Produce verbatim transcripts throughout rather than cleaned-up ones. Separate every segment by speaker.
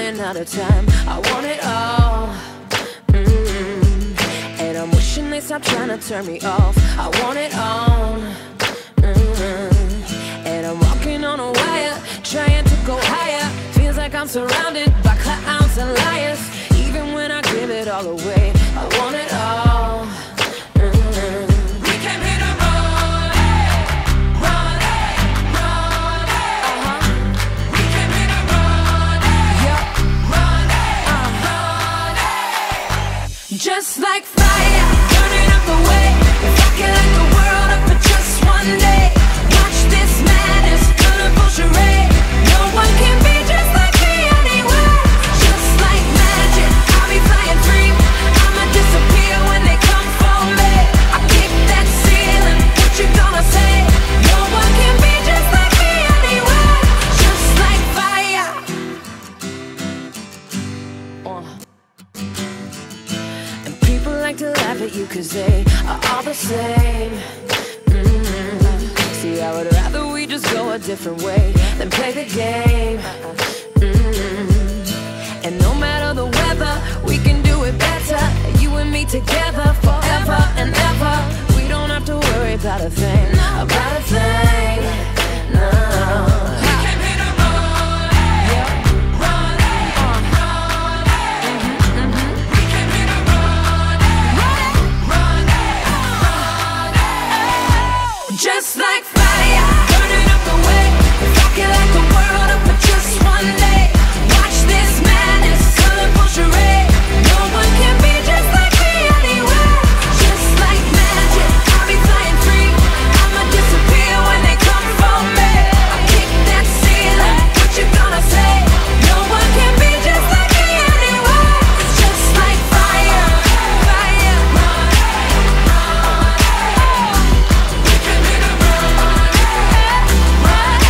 Speaker 1: running out of time. I want it all. Mm-hmm. And I'm wishing they stop trying to turn me off. I want it all. Mm-hmm. And I'm walking on a wire, trying to go higher. Feels like I'm surrounded by clowns and liars. Even when I give it all away, I want it all. Mm-hmm. We came here to run, run, run. Uh-huh. We came here to run, yep. Run, uh-huh. Just like fire, burning up the way. If I could light the world up for just one day, watch this madness, colorful charade. No one can be just like me anyway. Just like magic, I'll be flying free. I'ma disappear when they come for me. I kick that ceiling, what you gonna say? No one can be just like me anyway. Just like fire. Uh. And people like to laugh at you cause they are all the same. Mm-hmm. See, I would rather we just go a different way than play the game. Mm-hmm. And no matter the weather, we can do it better. You and me together forever and ever. We don't have to worry about a thing, about a thing. No. We came here to run, yeah. Run, uh. run. Mm-hmm, mm-hmm. We came here to run, run, run, run. Just like fire, burning up the way. If I could light the world up for just one day, watch this madness, colorful charade. No one can be just like me anyway. Just like magic, I'll be flying free. I'ma disappear when they come for me. I kick that ceiling, what you gonna say? No one can be just like me anyway. Just like fire, fire. We came here to run, run,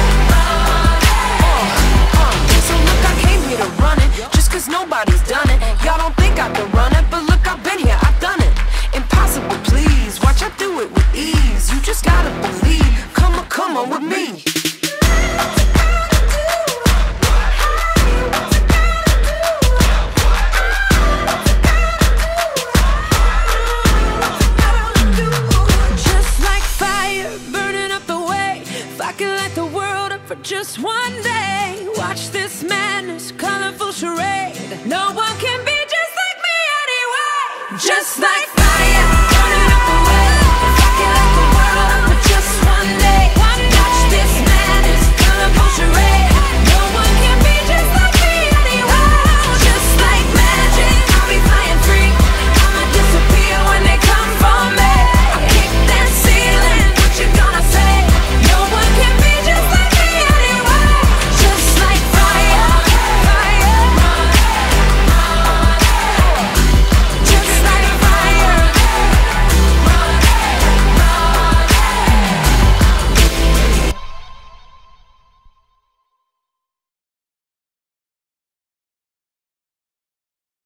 Speaker 1: run. So look, I came here to run it, just cause nobody's done it. Y'all don't think I can run it, but look, I've been here, I've done it. Impossible, please, watch I do it with ease. You just gotta believe, come on, come on with me. Just like fire, burning up the way. If I could light the world up for just one day, watch this madness, colorful charade. No one can be just like me anyway. Just like fire.